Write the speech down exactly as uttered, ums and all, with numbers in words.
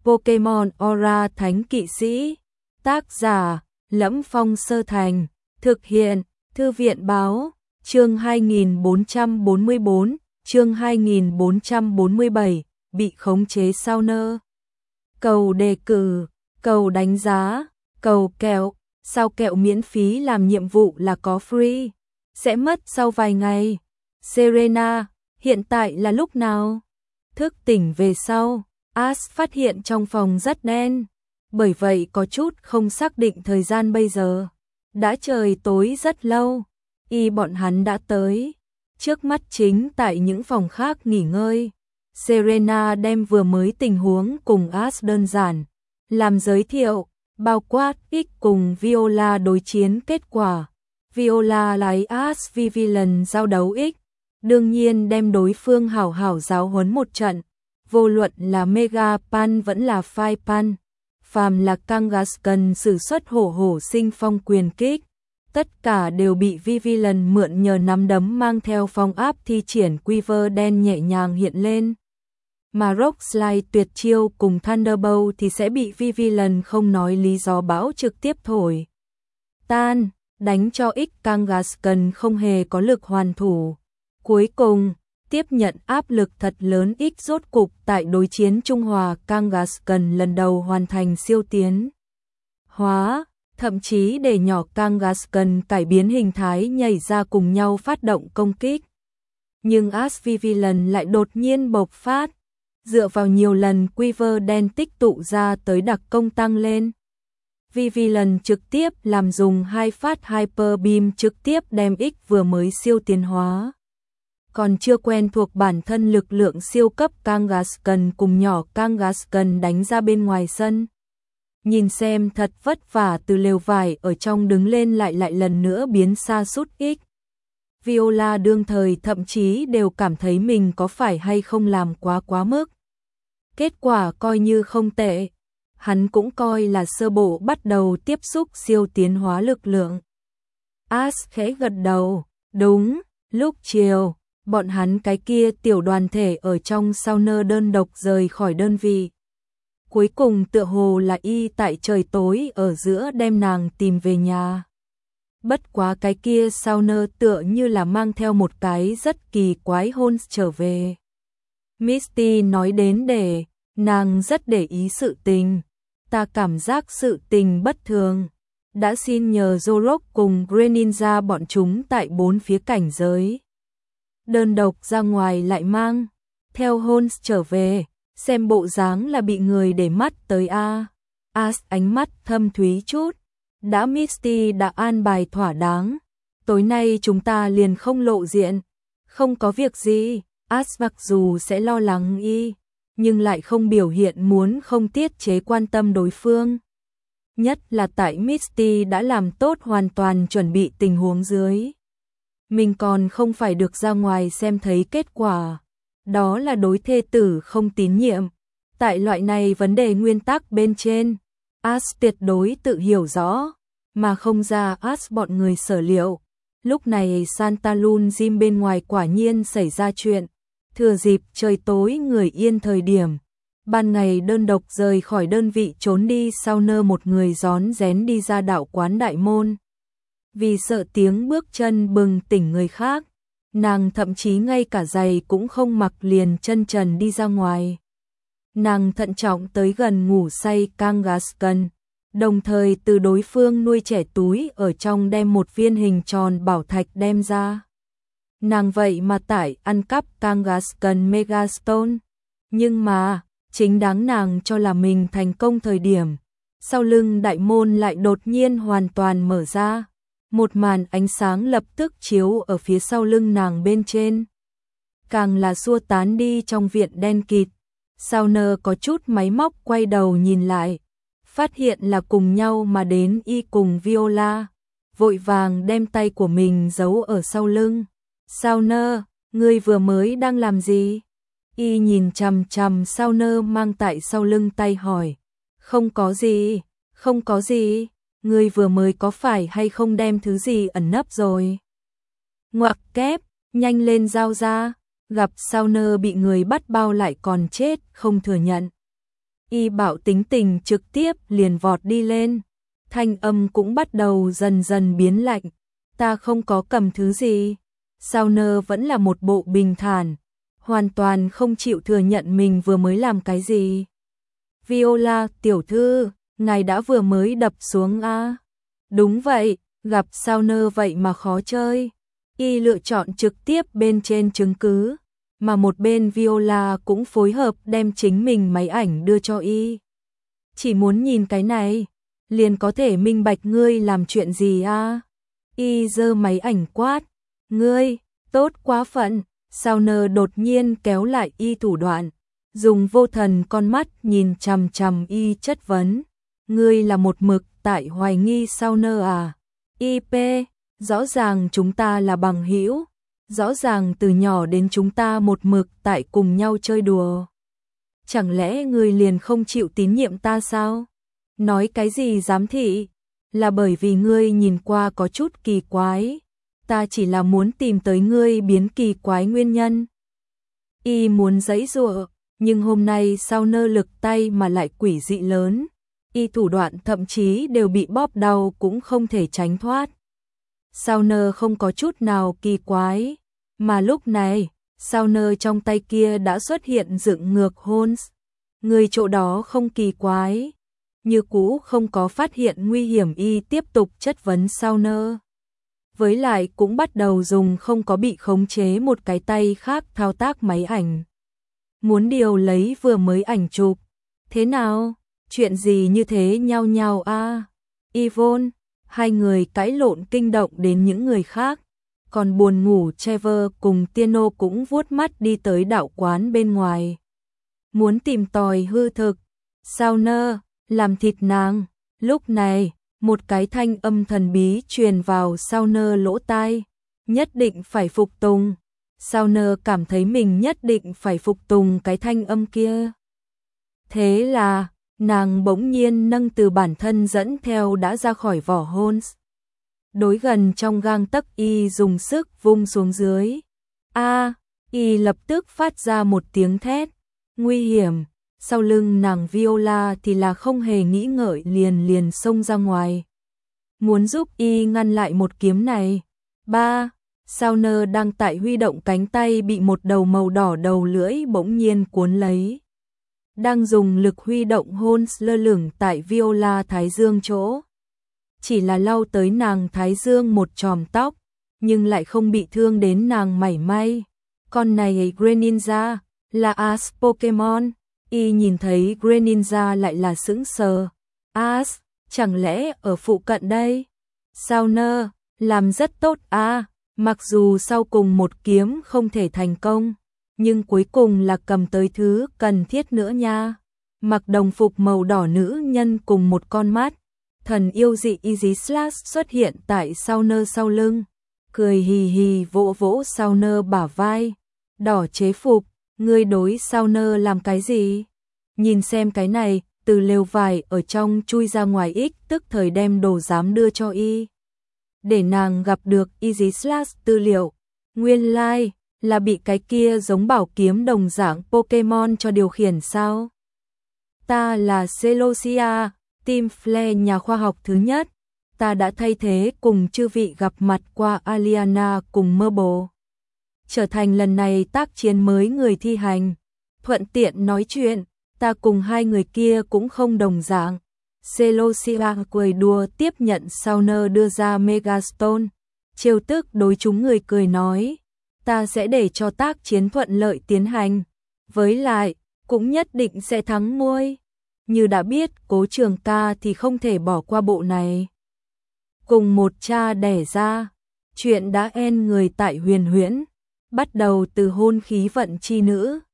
Pokemon Aura Thánh Kỵ Sĩ. Tác giả: Lẫm Phong Sơ Thành. Thực hiện: Thư viện Báo. Chương hai nghìn bốn trăm bốn mươi bốn, chương hai nghìn bốn trăm bốn mươi bảy, bị khống chế sao nơ. Cầu đề cử, cầu đánh giá, cầu kẹo, sao kẹo miễn phí làm nhiệm vụ là có free, sẽ mất sau vài ngày. Serena, hiện tại là lúc nào? Thức tỉnh về sau, Ash phát hiện trong phòng rất đen, bởi vậy có chút không xác định thời gian bây giờ. Đã trời tối rất lâu, y bọn hắn đã tới. Trước mắt chính tại những phòng khác nghỉ ngơi. Serena đem vừa mới tình huống cùng Ash đơn giản làm giới thiệu, bao quát X cùng Viola đối chiến kết quả. Viola lấy Ash Vivian giao đấu X, đương nhiên đem đối phương hảo hảo giáo huấn một trận. Vô luận là Mega Pan vẫn là Phai Pan, phàm là Kangaskhan sử xuất hổ hổ sinh phong quyền kích, tất cả đều bị Vivian mượn nhờ nắm đấm mang theo phong áp thi triển Quiver đen nhẹ nhàng hiện lên. Mà Rock Slide tuyệt chiêu cùng Thunderbolt thì sẽ bị Vivian không nói lý do bão trực tiếp thổi tan, đánh cho X Kangaskhan không hề có lực hoàn thủ. Cuối cùng, tiếp nhận áp lực thật lớn, X rốt cục tại đối chiến Trung Hòa Kangaskhan lần đầu hoàn thành siêu tiến hóa, thậm chí để nhỏ Kangaskhan cải biến hình thái nhảy ra cùng nhau phát động công kích. Nhưng Ash Vivian lại đột nhiên bộc phát, dựa vào nhiều lần Quiver đen tích tụ ra tới đặc công tăng lên. Vivian trực tiếp làm dùng hai phát Hyper Beam trực tiếp đem X vừa mới siêu tiến hóa. Còn chưa quen thuộc bản thân lực lượng siêu cấp Kangaskhan cùng nhỏ Kangaskhan đánh ra bên ngoài sân. Nhìn xem thật vất vả từ lều vải ở trong đứng lên lại lại lần nữa biến xa sút X. Viola đương thời thậm chí đều cảm thấy mình có phải hay không làm quá quá mức. Kết quả coi như không tệ. Hắn cũng coi là sơ bộ bắt đầu tiếp xúc siêu tiến hóa lực lượng. Ash khẽ gật đầu, đúng, lúc chiều, bọn hắn cái kia tiểu đoàn thể ở trong sauna đơn độc rời khỏi đơn vị. Cuối cùng tựa hồ là y tại trời tối ở giữa đem nàng tìm về nhà. Bất quá cái kia sauna tựa như là mang theo một cái rất kỳ quái hôn trở về. Misty nói đến để, nàng rất để ý sự tình. Ta cảm giác sự tình bất thường. Đã xin nhờ Zorok cùng Greninja bọn chúng tại bốn phía cảnh giới. Đơn độc ra ngoài lại mang theo Holmes trở về, xem bộ dáng là bị người để mắt tới a. Ash ánh mắt thâm thúy chút, đã Misty đã an bài thỏa đáng, tối nay chúng ta liền không lộ diện, không có việc gì. Ash mặc dù sẽ lo lắng y, nhưng lại không biểu hiện muốn không tiết chế quan tâm đối phương. Nhất là tại Misty đã làm tốt hoàn toàn chuẩn bị tình huống dưới. Mình còn không phải được ra ngoài xem thấy kết quả. Đó là đối thê tử không tín nhiệm. Tại loại này vấn đề nguyên tắc bên trên, Ash tuyệt đối tự hiểu rõ, mà không ra Ash bọn người sở liệu. Lúc này Santa Lun Gym bên ngoài quả nhiên xảy ra chuyện. Thừa dịp trời tối người yên thời điểm, ban ngày đơn độc rời khỏi đơn vị trốn đi sau nơ một người rón rén đi ra đạo quán đại môn. Vì sợ tiếng bước chân bừng tỉnh người khác, nàng thậm chí ngay cả giày cũng không mặc liền chân trần đi ra ngoài. Nàng thận trọng tới gần ngủ say Kangaskhan, đồng thời từ đối phương nuôi trẻ túi ở trong đem một viên hình tròn bảo thạch đem ra. Nàng vậy mà tải ăn cắp Kangaskhan Megastone, nhưng mà, chính đáng nàng cho là mình thành công thời điểm, sau lưng đại môn lại đột nhiên hoàn toàn mở ra. Một màn ánh sáng lập tức chiếu ở phía sau lưng nàng bên trên. Càng là xua tán đi trong viện đen kịt. Sauna có chút máy móc quay đầu nhìn lại. Phát hiện là cùng nhau mà đến y cùng Viola. Vội vàng đem tay của mình giấu ở sau lưng. Sauna, ngươi vừa mới đang làm gì? Y nhìn chằm chằm Sauna mang tại sau lưng tay hỏi. Không có gì, không có gì. Ngươi vừa mới có phải hay không đem thứ gì ẩn nấp rồi? Ngoặc kép, nhanh lên giao ra, gặp Sauna bị người bắt bao lại còn chết, không thừa nhận. Y bảo tính tình trực tiếp liền vọt đi lên. Thanh âm cũng bắt đầu dần dần biến lạnh. Ta không có cầm thứ gì. Sauner vẫn là một bộ bình thản, hoàn toàn không chịu thừa nhận mình vừa mới làm cái gì. Viola tiểu thư, ngài đã vừa mới đập xuống à? Đúng vậy, gặp Sauner vậy mà khó chơi. Y lựa chọn trực tiếp bên trên chứng cứ, mà một bên Viola cũng phối hợp đem chính mình máy ảnh đưa cho Y. Chỉ muốn nhìn cái này, liền có thể minh bạch ngươi làm chuyện gì à? Y giơ máy ảnh quát, ngươi, tốt quá phận. Sauner đột nhiên kéo lại Y thủ đoạn, dùng vô thần con mắt nhìn chằm chằm Y chất vấn, ngươi là một mực tại hoài nghi Sauner à? i pê, rõ ràng chúng ta là bằng hữu, rõ ràng từ nhỏ đến chúng ta một mực tại cùng nhau chơi đùa. Chẳng lẽ ngươi liền không chịu tín nhiệm ta sao? Nói cái gì giám thị? Là bởi vì ngươi nhìn qua có chút kỳ quái. Ta chỉ là muốn tìm tới ngươi biến kỳ quái nguyên nhân. Y muốn giãy giụa, nhưng hôm nay sao nơ lực tay mà lại quỷ dị lớn. Y thủ đoạn thậm chí đều bị bóp đau cũng không thể tránh thoát. Sao nơ không có chút nào kỳ quái, mà lúc này, sao nơ trong tay kia đã xuất hiện dựng ngược Holmes. Người chỗ đó không kỳ quái, như cũ không có phát hiện nguy hiểm. Y tiếp tục chất vấn sao nơ. Với lại cũng bắt đầu dùng không có bị khống chế một cái tay khác thao tác máy ảnh. Muốn điều lấy vừa mới ảnh chụp. Thế nào? Chuyện gì như thế nhau nhau a? À? Yvonne, hai người cãi lộn kinh động đến những người khác. Còn buồn ngủ Trevor cùng Tiano cũng vuốt mắt đi tới đạo quán bên ngoài. Muốn tìm tòi hư thực. Sao nơ, làm thịt nàng. Lúc này, một cái thanh âm thần bí truyền vào sao nơ lỗ tai. Nhất định phải phục tùng. Sao nơ cảm thấy mình nhất định phải phục tùng cái thanh âm kia. Thế là, nàng bỗng nhiên nâng từ bản thân dẫn theo đã ra khỏi vỏ Holmes. Đối gần trong gang tấc. Y dùng sức vung xuống dưới. A, Y lập tức phát ra một tiếng thét. Nguy hiểm. Sau lưng nàng Viola thì là không hề nghĩ ngợi liền liền xông ra ngoài. Muốn giúp Y ngăn lại một kiếm này. Ba, Sauner đang tại huy động cánh tay bị một đầu màu đỏ đầu lưỡi bỗng nhiên cuốn lấy. Đang dùng lực huy động Holmes lơ lửng tại Viola thái dương chỗ. Chỉ là lau tới nàng thái dương một chòm tóc, nhưng lại không bị thương đến nàng mảy may. Con này Greninja, là As Pokemon. Y nhìn thấy Greninja lại là sững sờ. As, chẳng lẽ ở phụ cận đây? Sauner, làm rất tốt à, mặc dù sau cùng một kiếm không thể thành công, nhưng cuối cùng là cầm tới thứ cần thiết nữa nha. Mặc đồng phục màu đỏ nữ nhân cùng một con mắt. Thần yêu dị Easy Slash xuất hiện tại Sauner sau lưng, cười hì hì vỗ vỗ Sauner bả vai. Đỏ chế phục, ngươi đối Sauner làm cái gì? Nhìn xem cái này, từ lều vải ở trong chui ra ngoài ích tức thời đem đồ giám đưa cho Y. Để nàng gặp được Easy Slash tư liệu. Nguyên lai, like, là bị cái kia giống bảo kiếm đồng dạng Pokemon cho điều khiển sao? Ta là Celosia, Team Flare nhà khoa học thứ nhất. Ta đã thay thế cùng chư vị gặp mặt qua Aliana cùng Marble. Trở thành lần này tác chiến mới người thi hành. Thuận tiện nói chuyện, ta cùng hai người kia cũng không đồng dạng. Celosia cười đùa tiếp nhận Sauner đưa ra Megastone. Trêu tức đối chúng người cười nói. Ta sẽ để cho tác chiến thuận lợi tiến hành. Với lại, cũng nhất định sẽ thắng muôi. Như đã biết Cố Trường Ca thì không thể bỏ qua bộ này. Cùng một cha đẻ ra, chuyện đã en người tại Huyền Huyễn, bắt đầu từ hôn khí vận chi nữ.